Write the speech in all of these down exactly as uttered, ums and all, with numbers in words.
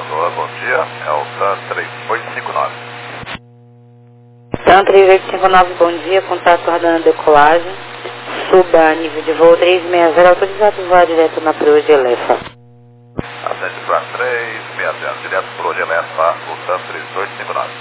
Olá, bom dia. É o TAN três oito cinco nove. TAN três oito cinco nove, bom dia. Contato aguardando decolagem. Suba nível de voo três seis zero, autorizado voar direto na proa de Elefa. Ascende para três seis zero, direto para o Elefa, o TAN três oito cinco nove.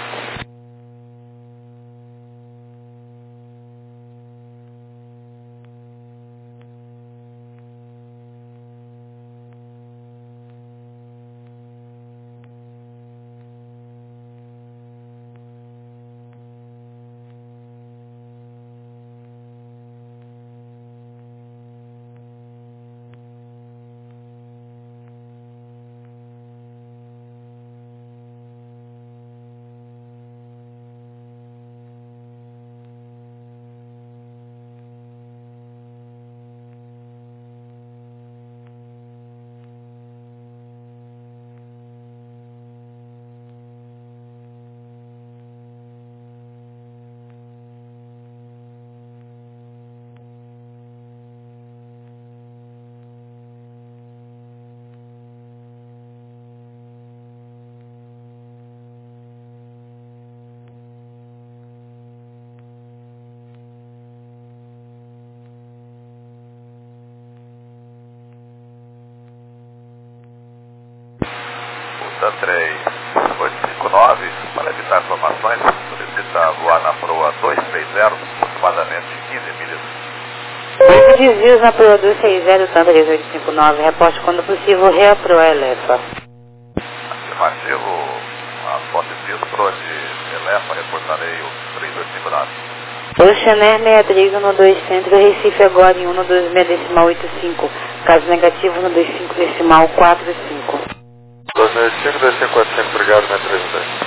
TAN três oito cinco nove, para evitar informações, solicita voar na proa dois seis zero, aproximadamente quinze milhas. Dois desvios na proa dois seis zero, TAN três oito cinco nove, reporte quando possível, reaproa Elefa. Afirmativo, após desvios proa de Elefa, reportarei o três oito cinco nove. Oceaner seis três um dois Centro, Recife agora em um dois seis decimal oito cinco, caso negativo um dois cinco decimal quatro cinco. dois seis cinco, dois cinco quatro cinco, obrigado, né, três um dois.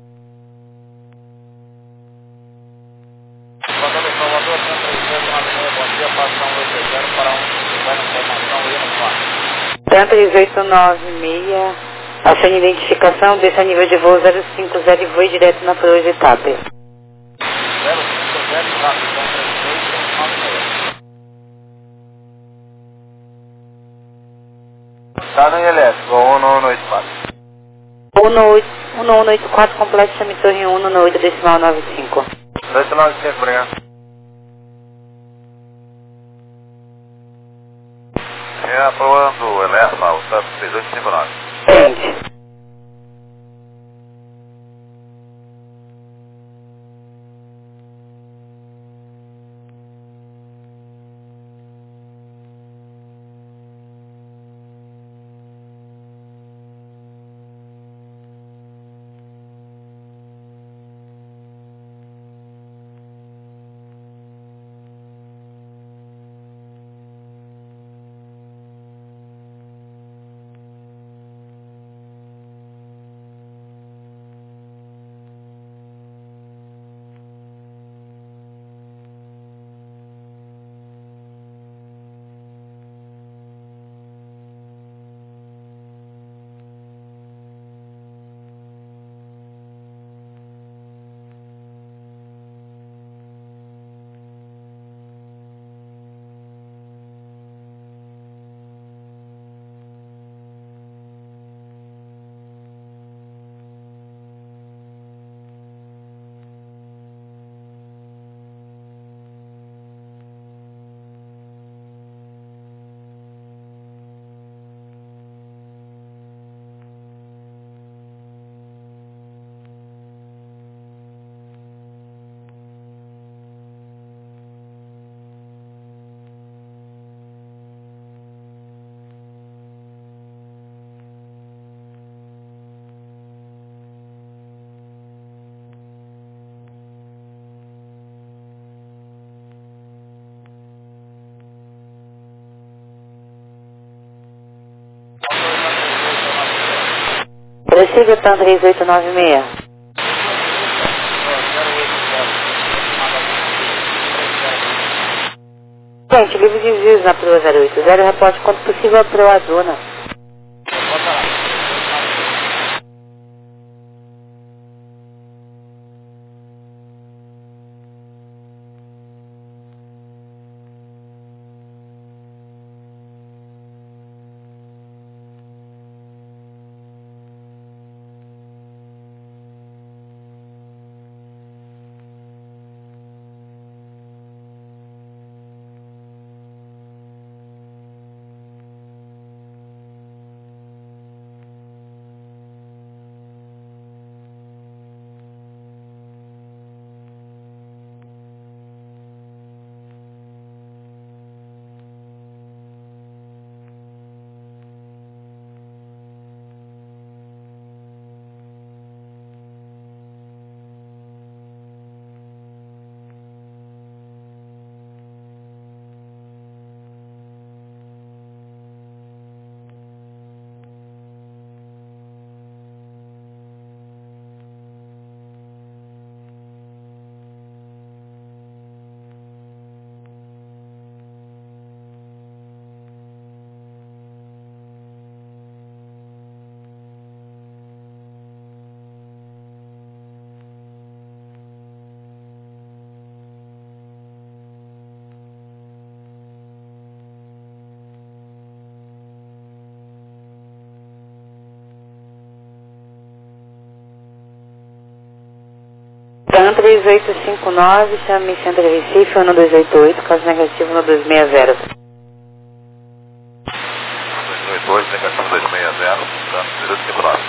Salvador, Salvador, TAN três oito nove seis, bom dia, passa um oito zero para um, vai informação e no quarto. TAN três oito nove seis, acione identificação, desça nível de voo zero cinco zero e voe direto na proa de TAP. zero cinco zero, rápido, TAN três oito nove seis. Está no I L S, voo um um oito quatro. um um oito quatro, complexo chame torre um no oito decimal nove cinco. oito nove cinco, obrigado. Reaproando Elefa, o TAN três oito cinco nove. Gente. Prossiga TAN três oito nove seis. Gente, livre de desvios na proa zero oito zero, reporte quanto possível a proa Duna. dois oito cinco nove, chame Centro Recife, um dois oito oito, caso negativo um dois seis zero. dois oito oito, negativo dois seis zero, zero cinco nove.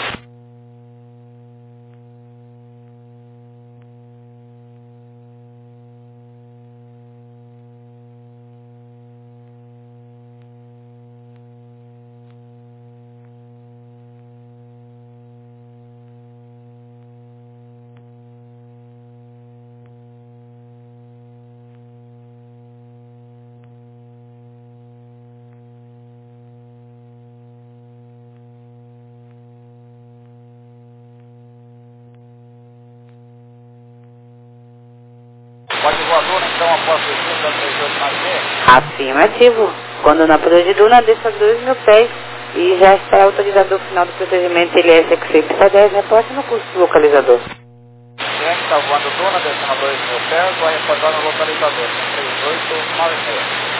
Pode voadora, então, após o estudo da três oito nove meia? Afirmativo. Quando na proa de Duna, desça dois mil pés e já está autorizado o final do procedimento L S X Y dez, reporte no curso do localizador. Cliente está voando Duna, descendo a dois mil pés, vai reportar no localizador, três oito nove meia.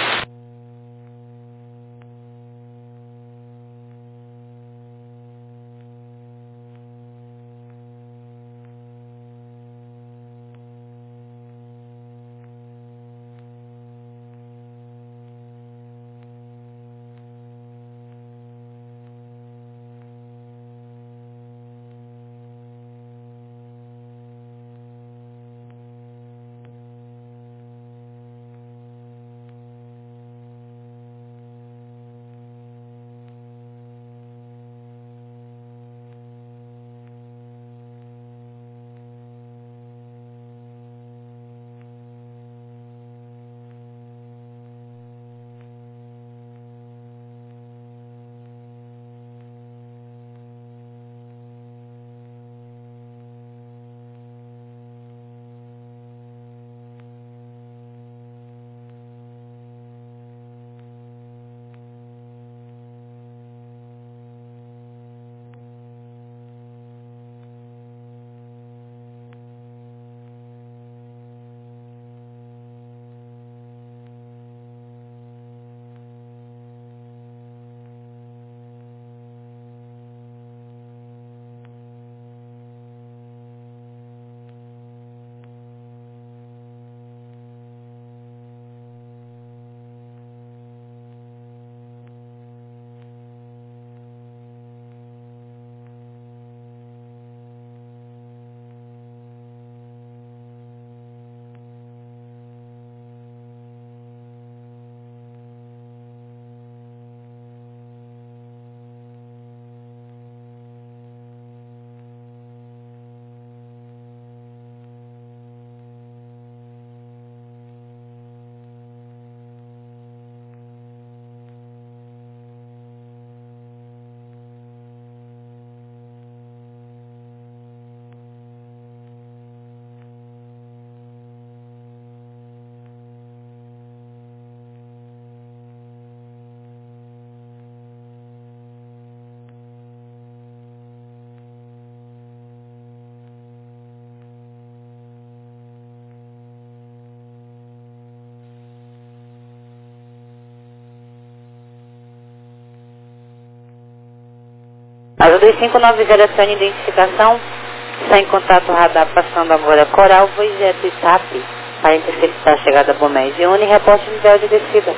Asa dois cinco nove zero, acione identificação. Está em contato radar passando agora Coral, Vojeto e TAP para interceptar a chegada Bomés e Uni, reporte nível de descida.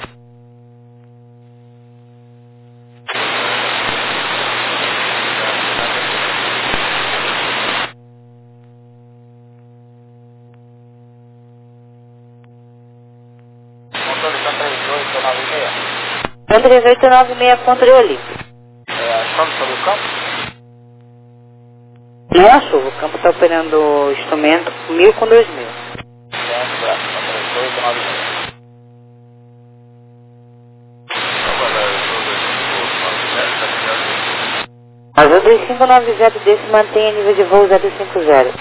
Motor está três oito nove meia. três oito nove seis, controle. É, chove sobre o campo? Não é a chuva, o campo está operando o instrumento mil com dois mil. Cliente, braço, três oito nove meia. Asa dois cinco nove zero D se mantém a nível de voo zero cinco zero.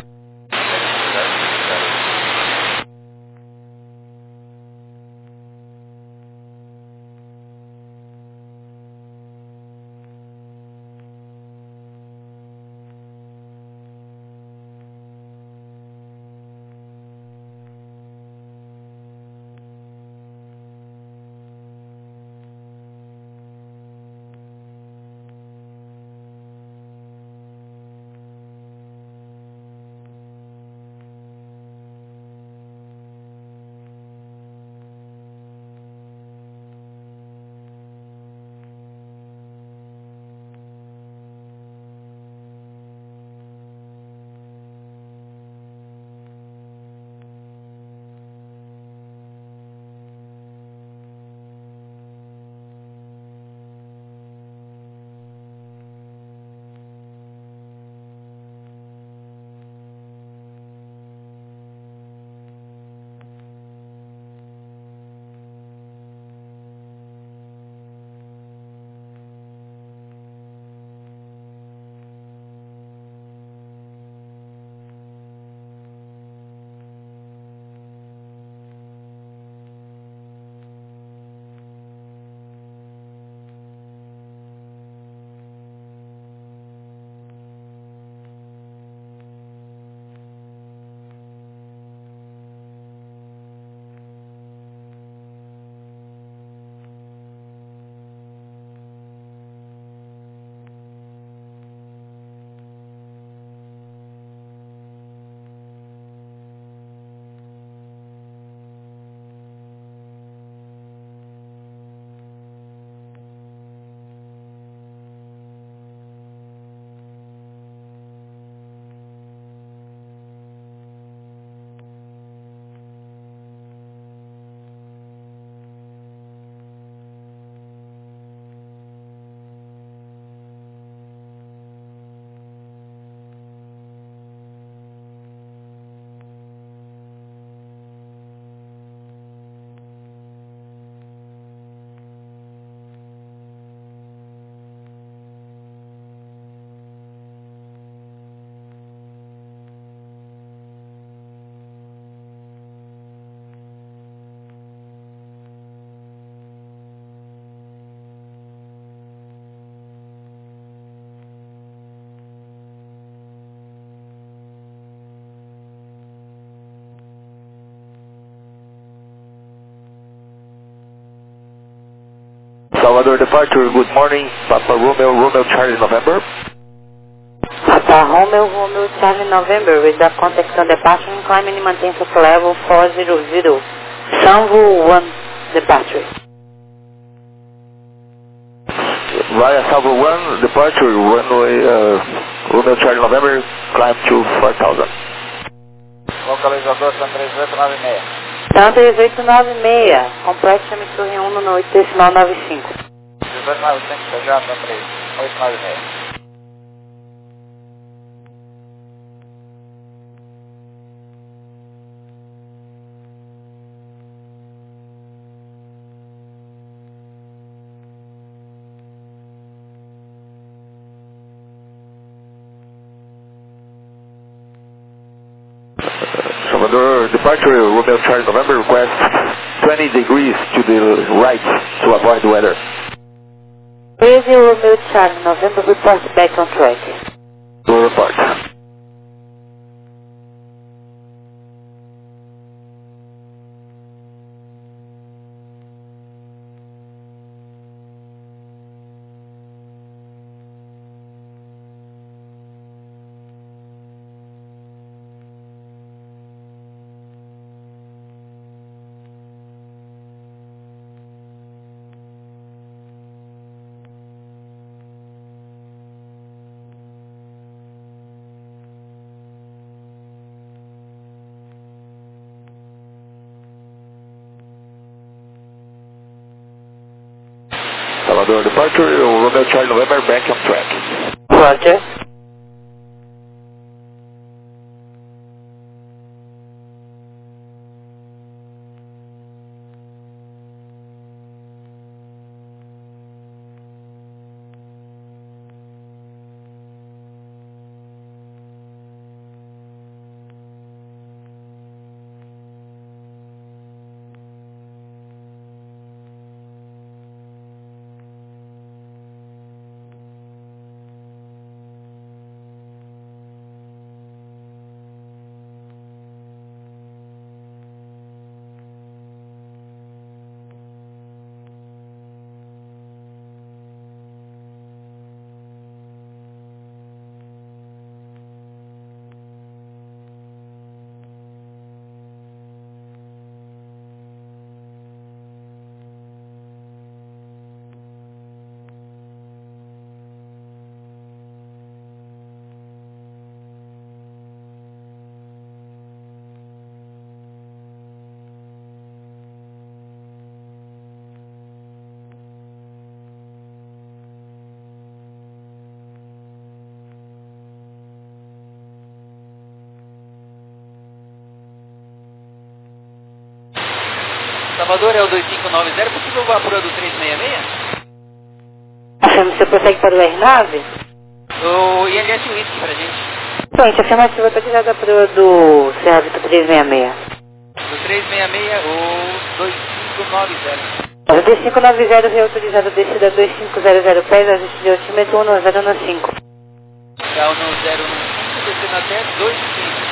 Salvador departure, good morning, Papa Romeo, Romeo Charlie November. Papa Romeo, Romeo Charlie November, with the contact on departure and climbing and maintain to level four zero zero. Salvo one departure. Via Salvo one departure, runway uh, Romeo Charlie November, climb to four thousand. Localizador São três oito nove seis. São três oito nove seis, complete chame torre um no oito decimal nove cinco. três oito nove cinco, P J três oito nove seis. Salvador departure, Romeo Charlie November, request twenty degrees to the right to avoid weather. Crazy Romeo Charlie November, report back on track. Will report. Salvador departure, Romeo Charlie November, back on track. Roger. Salvador é o dois cinco nove zero, possível vapor do três seis seis? Afirma, você prossegue para o R nove? O I L S Whisky pra gente. Gente, afirmativa autorizada para o do Serra Vitor trezentos e sessenta e seis. Do três seis seis, o dois cinco nove zero. O dois cinco nove zero reautorizado descida dois cinco zero zero pés, ajuste de altímetro um zero um cinco. Grau no zero um cinco, descendo até dois cinco.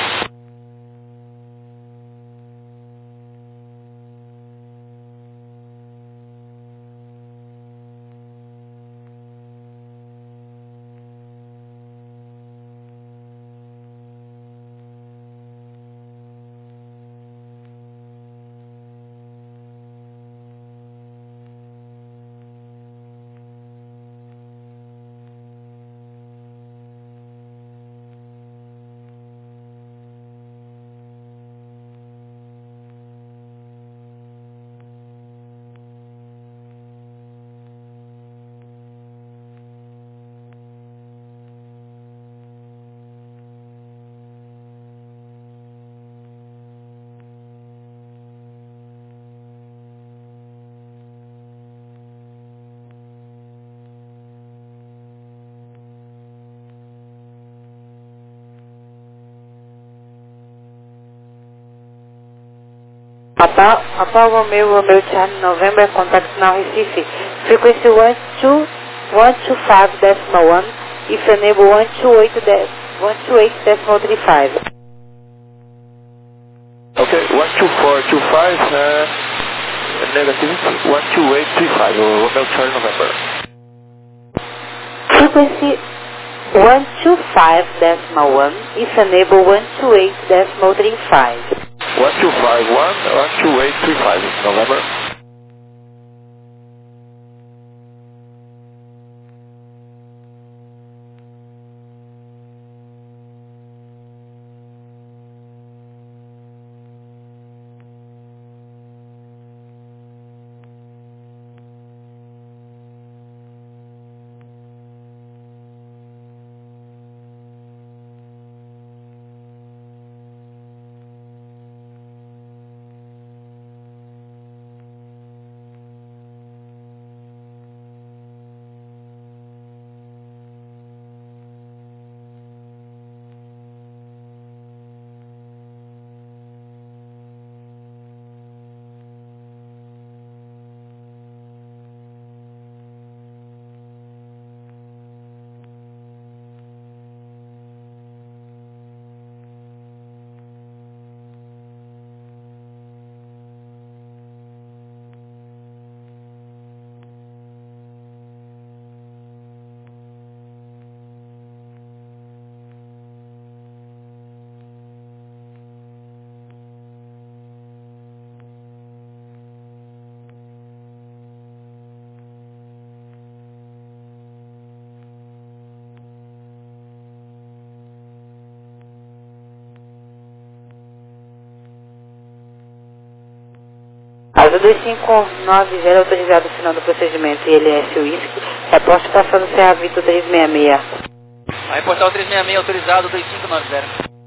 Papa, Papa Romeo, Romeo Charlie November, contact now Recife. Frequency one two one two five decimal one, if enable one two eight decimal three five. Okay, one two four two five, uh, negative one two eight three five, Romeo Charlie November. Frequency one two five decimal one, if enable one two eight decimal three five. one two five one, one two eight three five, November. Asa dois cinco nove zero autorizado o final do procedimento I L S Whisky, reporte passando Serra Vitor trezentos e sessenta e seis. Vai reportar o trezentos e sessenta e seis autorizado dois cinco nove zero.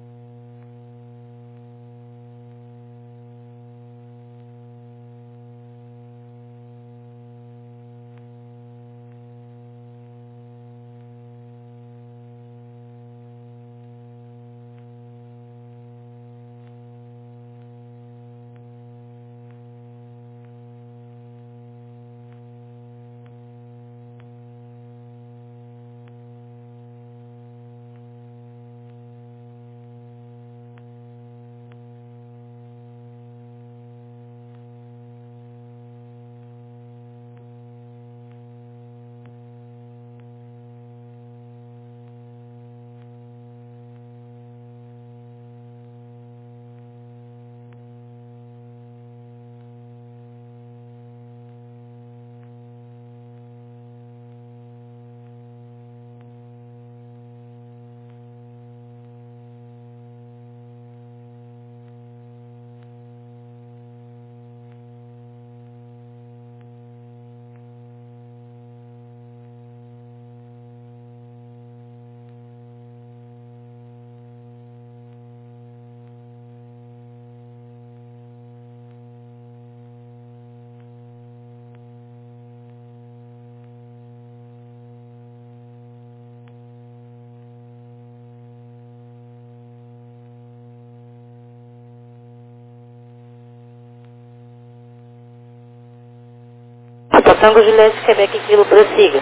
Tango Juliette, Quebec, Kilo, prossiga.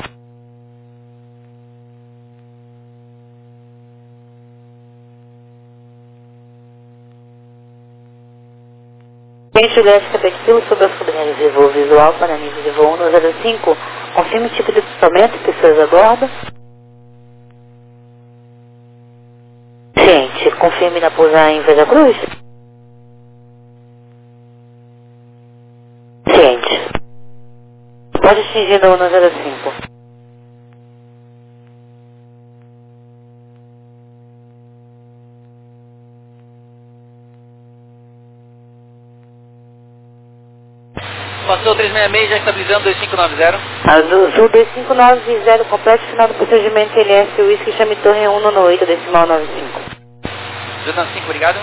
Juliette, Quebec, Kilo, sobre as coordenadas de voo visual para nível de voo no zero cinco, confirme tipo de equipamento e pessoas a bordo. Gente, confirme na pousada em Veracruz. Gente, pode atingir no zero cinco. Passou trezentos e sessenta e seis, já estabilizando dois cinco nove zero. Azul dois cinco nove zero, completo final do procedimento L S Whisky, chame torre um no oito, decimal nove cinco. J cinco, obrigado.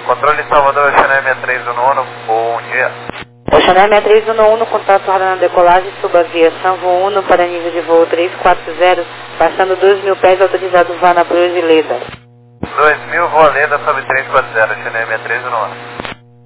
Controle Salvador, Chanel seis três um um, bom dia. O Chanel seis três um um, contato na decolagem, suba via Sanvo um para nível de voo três quatro zero, passando dois mil pés, autorizado vá na Proa de Leda. dois mil, voo Leda, sobe três quatro zero, Chanel seis três um um.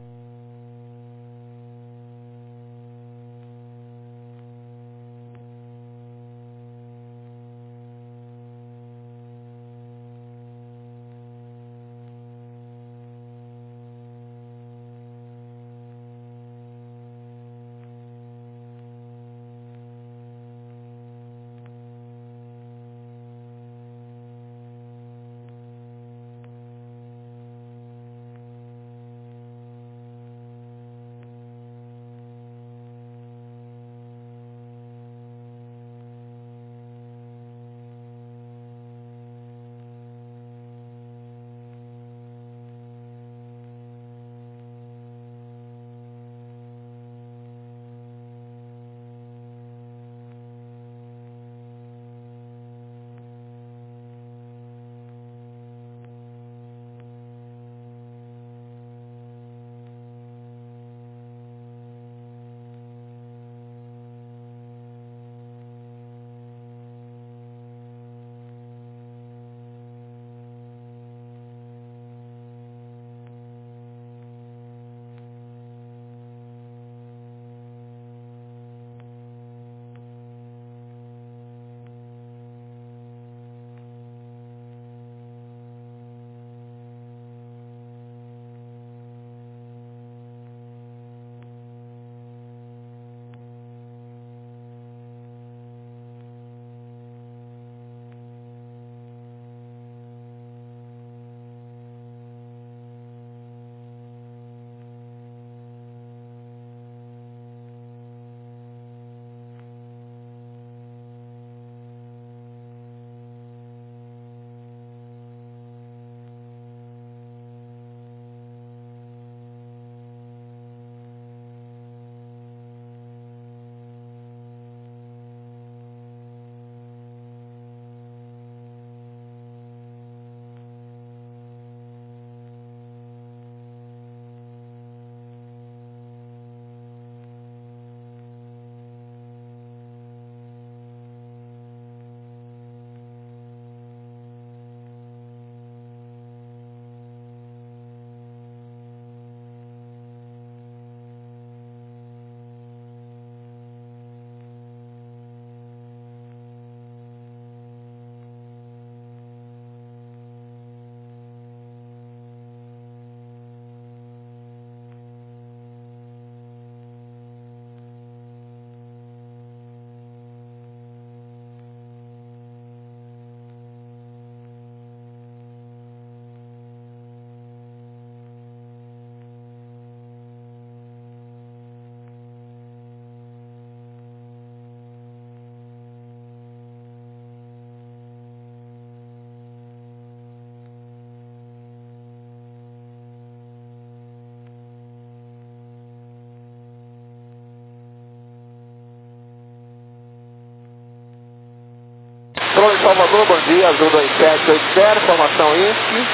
Controle Salvador, bom dia, Azul dois sete oito zero, formação I N S C,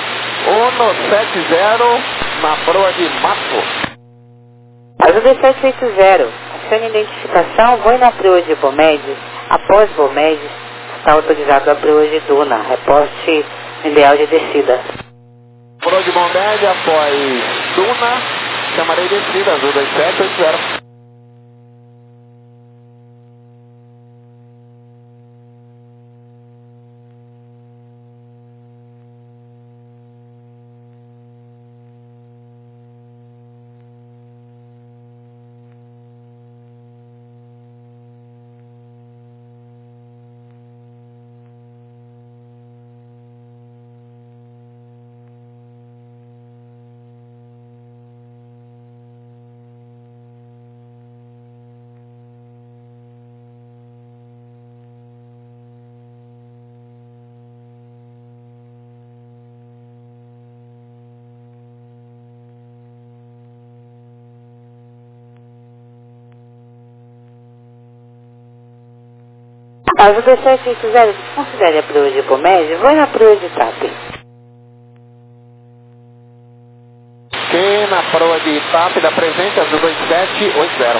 um sete zero, na proa de Mato. Azul dois sete oito zero, acione identificação, voe na proa de Bomedes, após Bomedes, está autorizado a proa de Duna, reporte ideal de descida. Proa de Bomedes, após Duna, chamarei descida, Azul dois sete oito zero. Azul dois sete oito zero, desconsidere a proa de Bomédio, voe na proa de T A P. proa de TAP da presente, azul dois sete oito zero.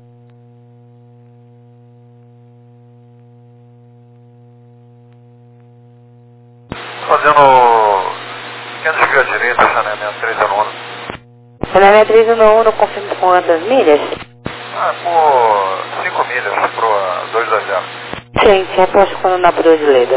Fazendo quinhentos milhas à direita, saneamento três zero um. Saneamento três zero um, confirma com quantas milhas? Ah, por cinco milhas para dois dois zero. Gente, reposto quando na proa de Leda.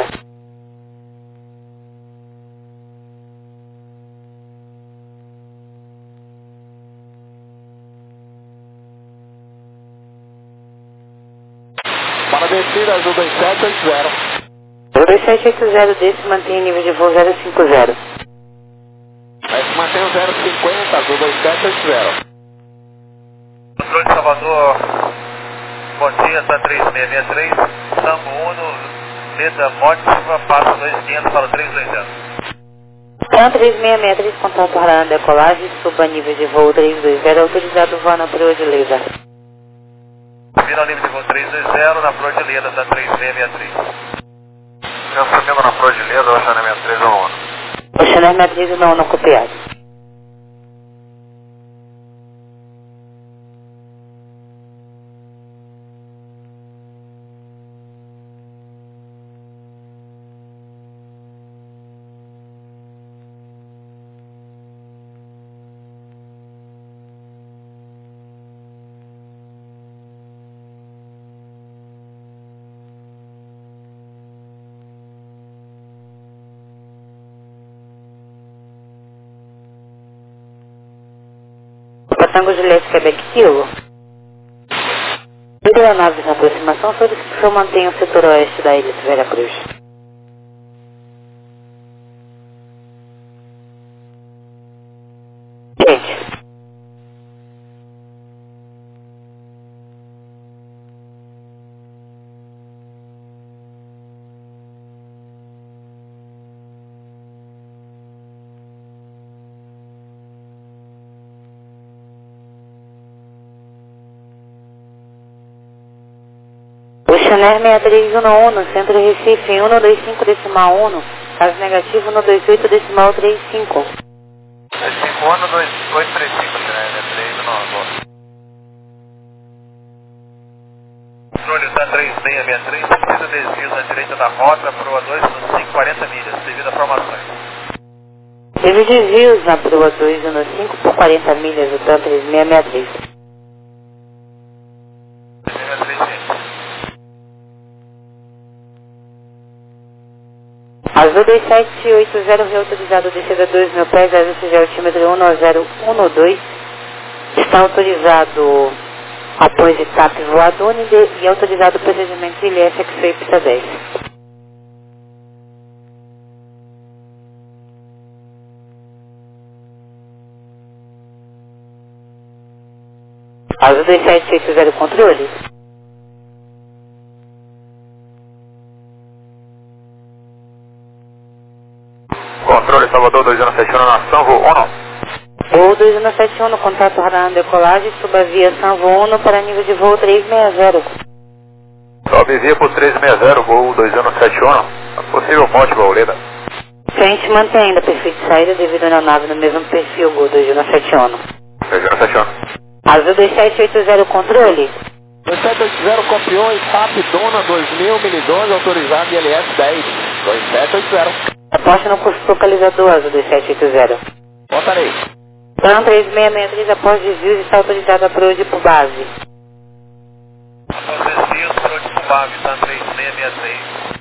Para descida, azul dois sete oito zero. dois sete oito zero desse mantém nível de voo zero cinco zero. Aí mantém o zero cinquenta, azul dois sete oito zero. Controle de Salvador, bom dia, está três seis seis três, Sambo Uno, letra Mótiva, passa dois quinhentos para o três dois zero. Então três seis seis três, contato para a decolagem, suba nível de voo três dois zero, autorizado voar na proa de Leda. Vira ao nível de voo três dois zero, na proa de Leda, está três seis seis três. Já subindo na proa de Leda, o saneamento três zero um. O saneamento três zero um copiado. Tango Juliette, Quebec, Kilo. Líder naves na aproximação, solicito que eu mantenha o setor oeste da ilha de Veracruz. Gente. Chanel seis três um um, no centro Recife, um dois cinco decimal um, caso negativo um dois oito decimal trinta e cinco. dois cinco um, dois oito três cinco, Chanel seis três um um. Controle está três seis seis três, sentido desvio na direita da rota, proa dois no cinco, quarenta milhas, devido a formações. Teve desvios na proa dois no cinco por quarenta milhas, o TAM três seis seis três. Azul dois sete oito zero, reautorizado descida dois mil pés, ajuste altímetro um zero um dois. Está autorizado após etapa voador e autorizado o procedimento I L S X I P dez. Azul dois sete oito zero, controle. Controle Salvador dois zero sete um na Sanvo um. Voo dois zero sete um, contato radar decolagem, suba via Sanvo um para nível de voo três seis zero. Sobe via por três seis zero, voo dois zero sete um, possível Mótiva ou Leda. Frente mantém ainda perfil de saída devido à aeronave no mesmo perfil, Gol dois zero sete um. dois zero sete um. Azul dois sete oito zero, controle. dois sete oito zero, copiou, I T A P, Dona dois mil, mil e doze, autorizado I L S dez. dois sete oito zero. Aposta no curso localizador, Azul dois sete oito zero. Voltarei. Plan três seis seis três, após desvios, está autorizado a proa de por base. Após desvios, proa de por base, está três seis seis três.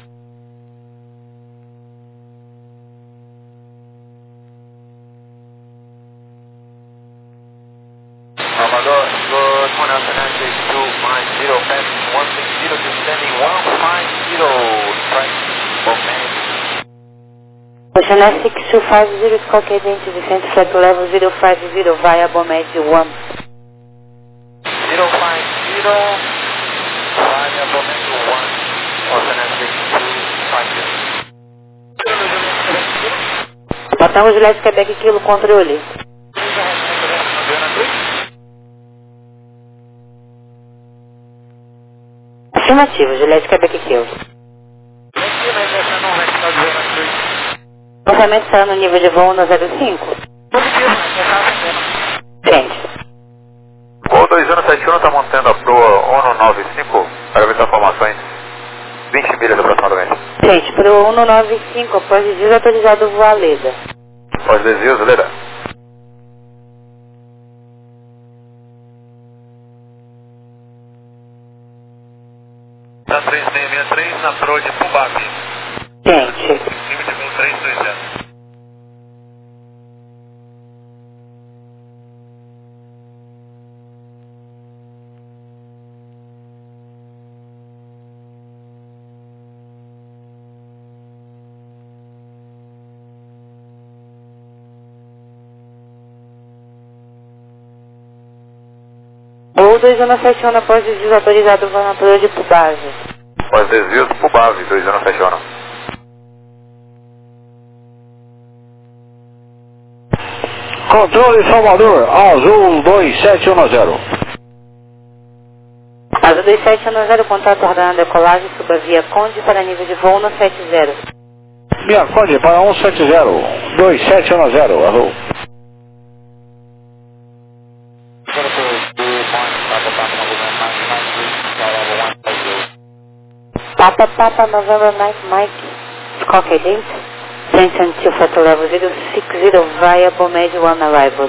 Salvador, good morning, Fernando, two five zero, passing one six zero, descending one five zero, strike, momentum. Ocean six two five zero, Squawk Identity, descent flight level zero five zero, via Bomed one. zero five zero, via Bomed one, Ocean six two five zero. Batango Juliette, Quebec, Kilo, controle. Afirmativo, Juliette, Quebec, Kilo. O lançamento está no nível de voo no zero cinco. Quente. O dois um sete um está mantendo a proa um nove cinco para ver informações vinte milhas aproximadamente. Quente, pro um nove cinco, após desvio autorizado voar Leda. Após desvios, Leda. Na três seis seis três, na proa de Pubavi. Quente. Nível de voo três dois zero. O dois um sete um, após desvio autorizado voar na proa de Pubavi. Após desvios, Pubavi, dois um sete um. Controle Salvador, Azul dois sete um zero. Azul dois sete um zero, contato aguardando decolagem, suba via Conde para nível de voo um sete zero. Via Conde para um sete zero, dois sete um zero, alô. Papa Papa November Mike Mike, Squawk Date, Tension two Factor Level zero six zero via Bomed one arrival.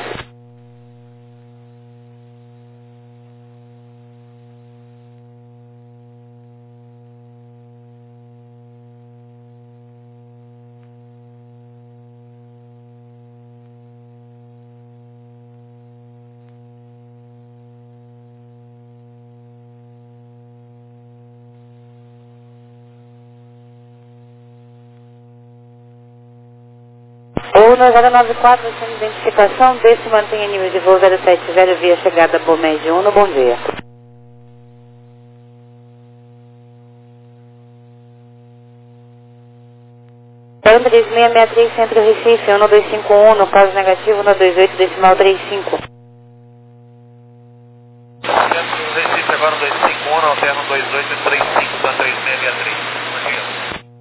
O zero nove quatro, sem identificação, desse mantenha nível de voo zero sete zero via chegada Bomed um, bom dia. um três seis seis três, Centro Recife, um dois cinco um, no caso negativo, um dois oito, decimal trinta e cinco. Centro Recife, agora um dois cinco um, alterno um dois oito três cinco, para três seis seis três. Bom dia.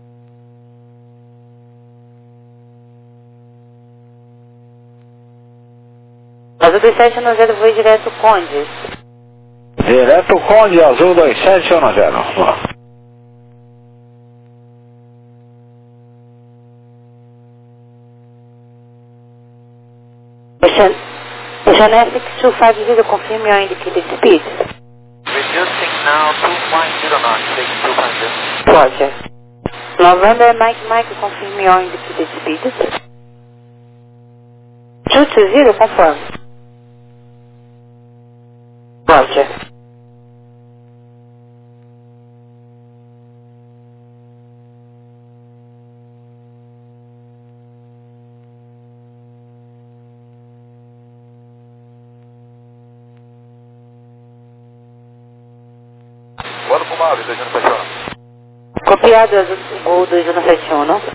Azul dois sete um zero, voo direto Conde. Direto Conde, Azul dois sete um zero. Ocean six two five zero, confirm your indicated speed. Reducing now two point zero knots, six two point zero. Roger. November Mike Mike, confirm your indicated speed. two two zero, confirm. Roger. Bora pro Mave, dois um sete um. Copiado Azul o dois um sete um, não?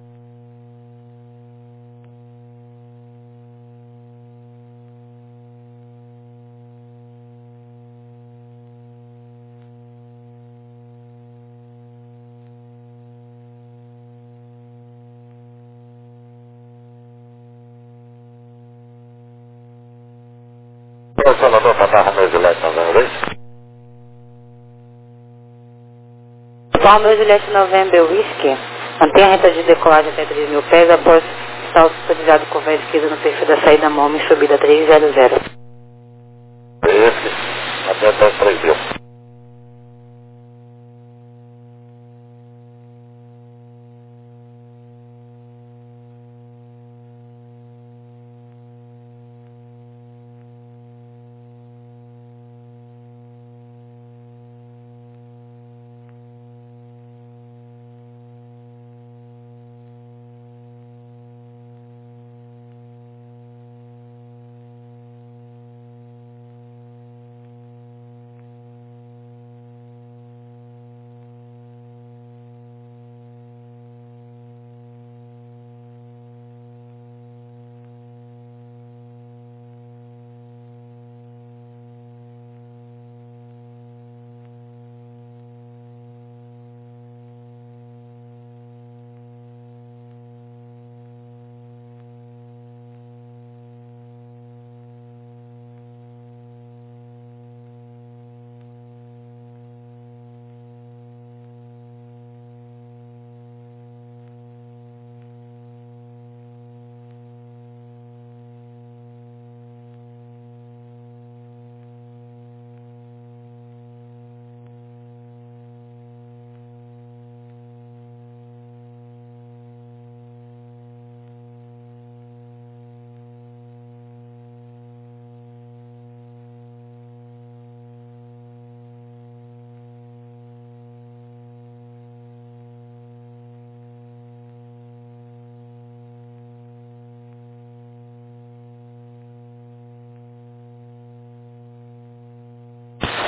O Salvador, Papa Romeo Juliette, novembro dois. Romeo Juliette November Whisky, mantenha a reta de decolagem até três mil pés após estar autorizado com a esquerda no perfil da saída MOME em subida trezentos. Esse, até três mil.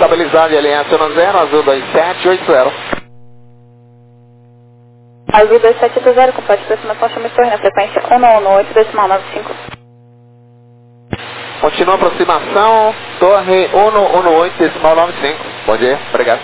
estabilizado em L S um zero, azul dois sete oito zero. Azul dois sete oito zero, complete aproximação, chama de torre na frequência um um oito decimal nove cinco. Continua a aproximação, torre um um oito decimal nove cinco. Bom dia, obrigado.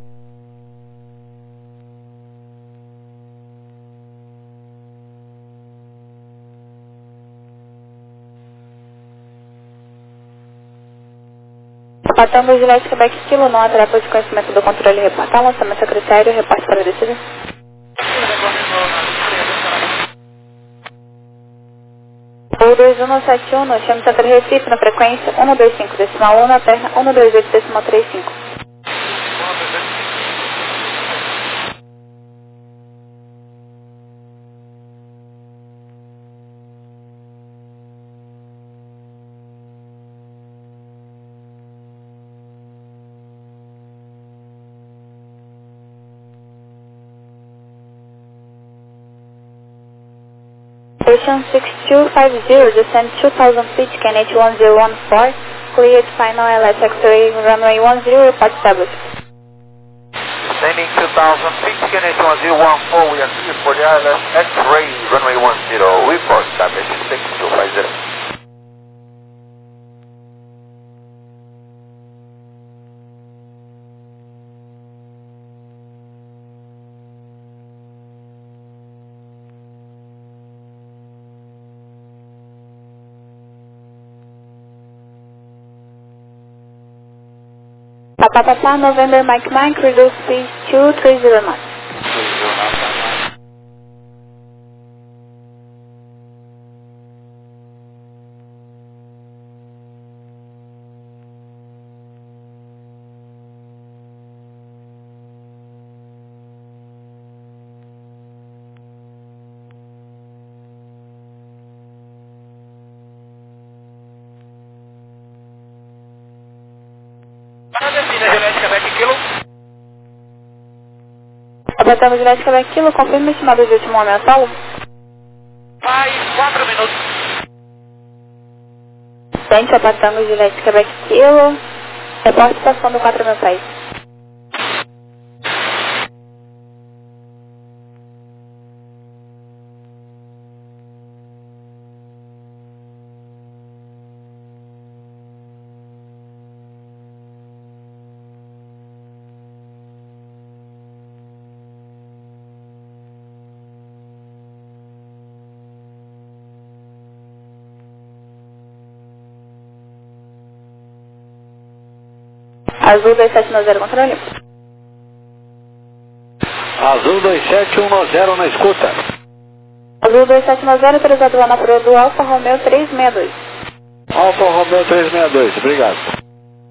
Sapatão Juliette Quebec Kilo, não atrapa de conhecimento do controle reportar, lançamento a critério, reparte para a descida. O dois um sete um, chama Santa Recife na frequência um dois cinco decimal um na terra um dois oito decimal três cinco. Station six two five zero, descend two thousand feet, K N H one zero one four, cleared final L S X-ray runway one zero, report established. Descending two thousand feet, K N H one zero one four, we are cleared for the L S X-ray runway one zero, report established, six two five zero. Papa Papa, November Mike Mike, reduce speed two three zero knots. Juliette Quebec Kilo. Sapatão Juliette Quebec Kilo, confirma estimado de último momento, Paulo. Mais quatro minutos. Tente Sapatão Juliette Quebec Kilo, reporte estação do quatro mil pés. Azul dois sete um zero, controle. Azul dois sete um zero na escuta. Azul dois sete um zero, autorizado lá na proa do Alfa Romeo três seis dois. Alfa Romeo três seis dois, obrigado.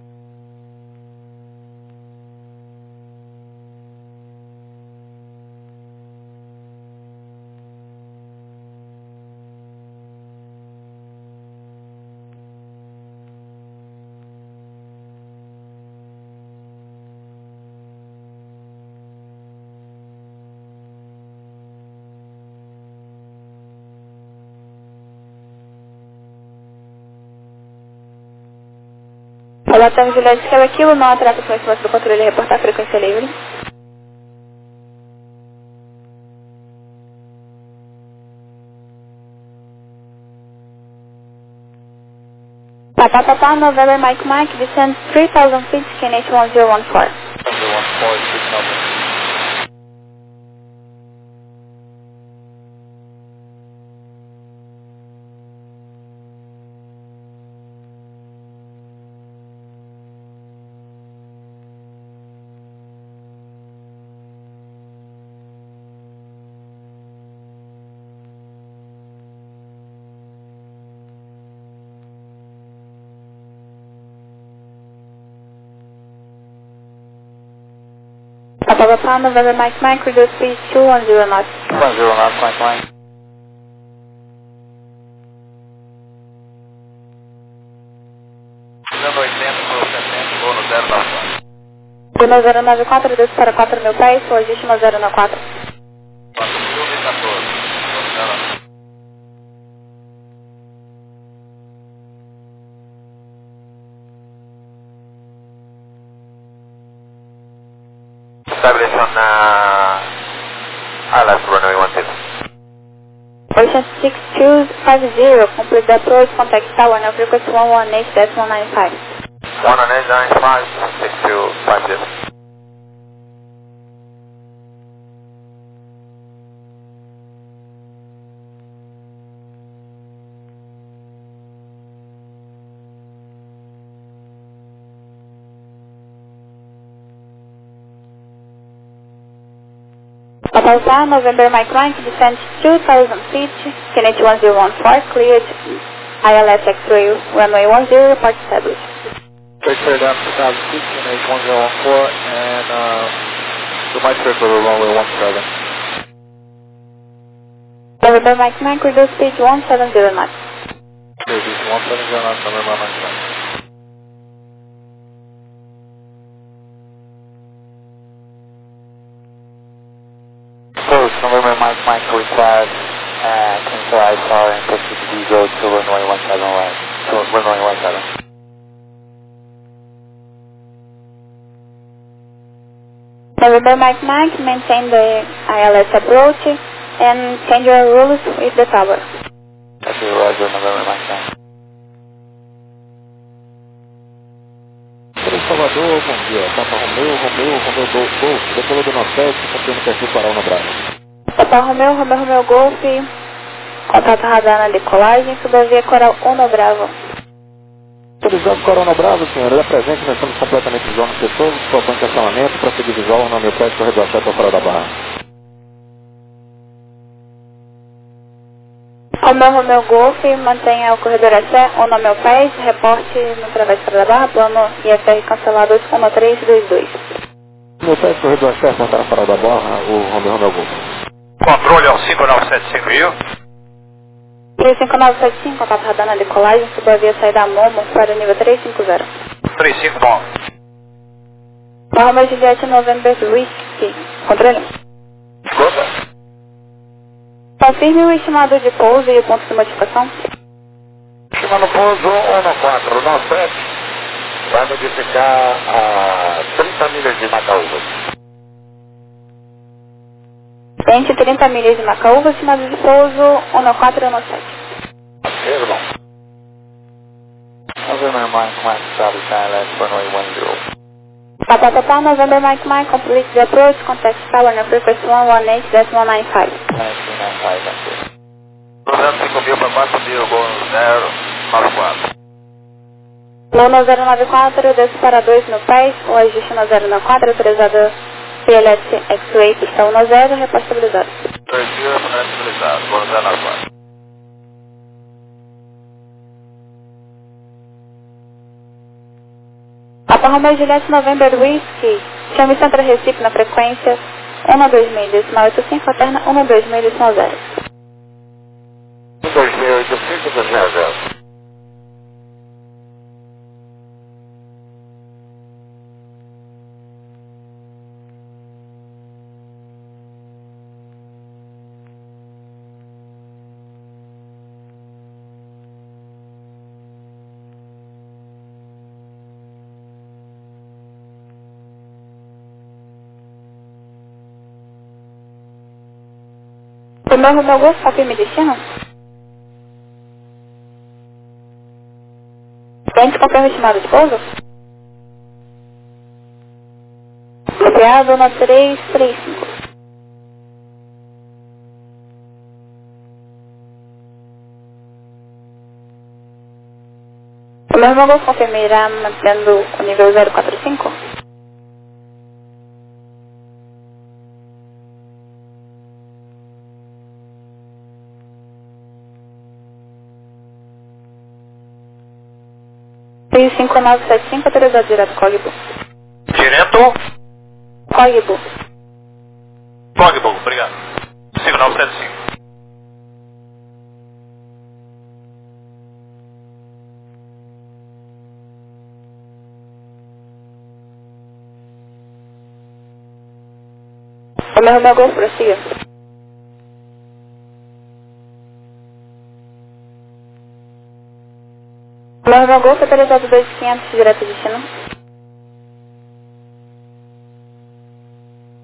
Sapatão Juliette Quebec Kilo, não atrapa conhecimento do controle, reportar frequência livre. Papa Papa, November Mike Mike, descend three thousand feet, K N H one zero one four. Papa Papa, November Mike Mike, reduce speed two one zero knots. one zero knots, Mike Mike. Dando oitenta por setenta, voo no zero nove quatro. Bruno zero nove quatro, reduce para quatro mil pés, logística zero nove quatro. quatro mil e quatorze, voo no zero nove quatro. establish on uh, I L S runway one zero. Ocean six two five zero, complete the approach, contact tower, now frequency one one eight dash one nine five. one one eight nine five six two five zero. Papa November Mike Line to descend two thousand feet, Kennedy one zero one four, cleared, I L S X-ray runway one zero, report established. Clear down two thousand feet, Kennedy one zero one four, and uh, the mic circle over runway one seven. November Mike Line, reduce speed one seven zero knots. Reduce one seven zero knots, November Mike Line. November Mike Mike request uh, cancel I S R and proceed to go to runway one seven one, to runway one seven. November Mike Mike, maintain the I L S approach and change your rules with the tower. That's your Roger, November Mike Mike. Salvador, bom dia. Papa Romeu, Romeu, Romeu Golf, Golf, decolou do Nordeste, cumprindo o perfil para o Bravo. Papa Romeu, Romeu, Romeu Golf, contato radar na decolagem, subavia Coral Uno Bravo. Autorizado Coral Uno Bravo, senhor, ele é presente, nós estamos completamente visual no setor, propõe estacionamento, prosseguir visual, nome prédio, corredor sete ao Farol da Barra. Romeu, Romeu Golf, mantenha o corredor A C, o nome ao pés, reporte no Través Farol da Barra, plano I F R cancelado um três dois dois. Meu prédio, corredor A C, apontar a Farol da Barra, o Romeu, Romeu Golf. Controle ao cinco nove sete cinco, viu? E cinco nove sete cinco, contato radar na decolagem, subavia saída Momo para o nível três cinco zero. três cinco bom. Romeu Juliette November Whisky, controle. Escuta. Confirme o estimado de pouso e o ponto de modificação. Estimando pouso um quatro nove sete, vai modificar a trinta milhas de Macaúbas. Vente trinta milhas de Macaúba, estimado de pouso um quatro um sete. Irmão. November Mike Mike, establish I L S runway one zero. Papa Papa, November Mike Mike, complete the approach, contact tower na frequency one one eight dash one nine five. duzentos e cinco mil para quatro mil, gol zero nove quatro. Luna zero nove quatro, desce para dois no pés, o ajuste no zero nove quatro, autorizado P L S X-Ray, pista um zero, repórter estabilizado. dois mil, estabilizado, gol zero nove quatro. Papa Romeo Juliette November Whisky, chame Centro Recife na frequência um dois mil, decimal oito cinco, alterna um dois mil, decimal zero. um dois mil oito cinco, decimal zero. Romeu Romeu Golf, confirme destino. Cliente, confirme estimado de pouso. Copiado no três três cinco. Romeu Romeu Golf, confirme, irá mantendo o nível zero quatro cinco. cinco nove sete cinco, autorizado direto Cogbo. Direto? Cogbo. Cogbo, obrigado. cinco nove sete cinco. Romeu Romeu Golf, prossiga. Romeu Romeu Golf, autorizado dois mil e quinhentos, direto destino.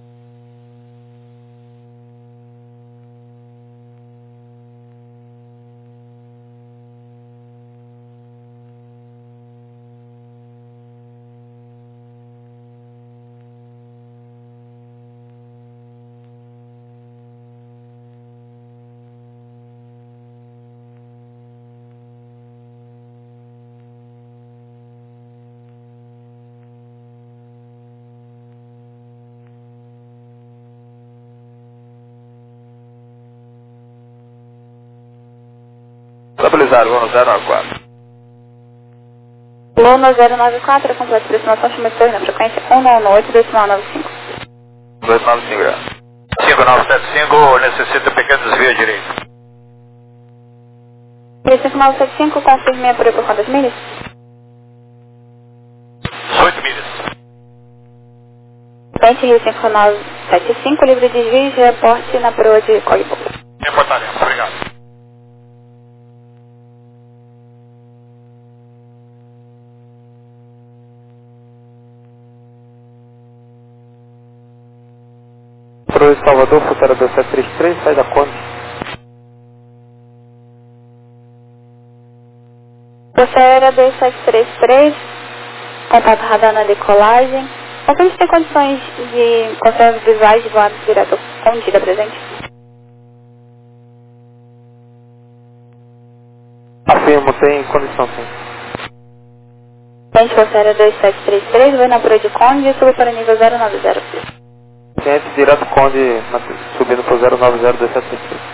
estabilizado, vamos zero nove quatro. Luna zero nove quatro, completo de estimação, chama de torre na frequência um nove oito, decimal nove cinco. dois nove cinco graus. cinco nove sete cinco, necessita pequeno desvio à direita. cinco nove sete cinco, confirme a por por quantas milhas? dezoito milhas. Pente Rio cinco nove sete cinco, livre de desvio, reporte na proa de Código. Reportaremos, obrigado. Proa de Salvador, Futera dois sete três três, sai da Conde. Futera dois sete três três, contato radar na decolagem. A gente tem condições de conservas visuais de voado direto Condida presente? Afirmo, tem condição sim. Gente, Futera dois sete três três, vai na proa de Conde e sube para nível zero nove zero. Cliente direto Conde, na, subindo para o zero nove zero dois sete três três.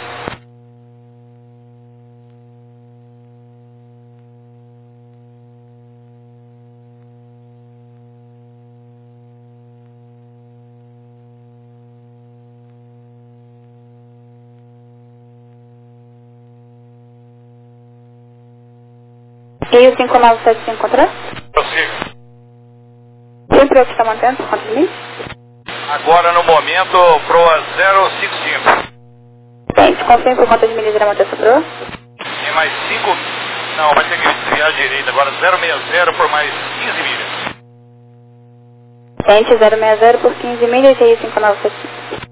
Rio cinco nove sete cinco contra? Prossiga. Sempre o que está mantendo, por quantos milhas? Agora no momento, proa zero cinco cinco. Gente, confirme por quantas milhas irá manter essa proa? Tem mais cinco. Não, vai ter que desviar à direita. Agora zero seis zero por mais quinze milhas. Gente, zero seis zero por quinze milhas, Rio cinco nove sete cinco.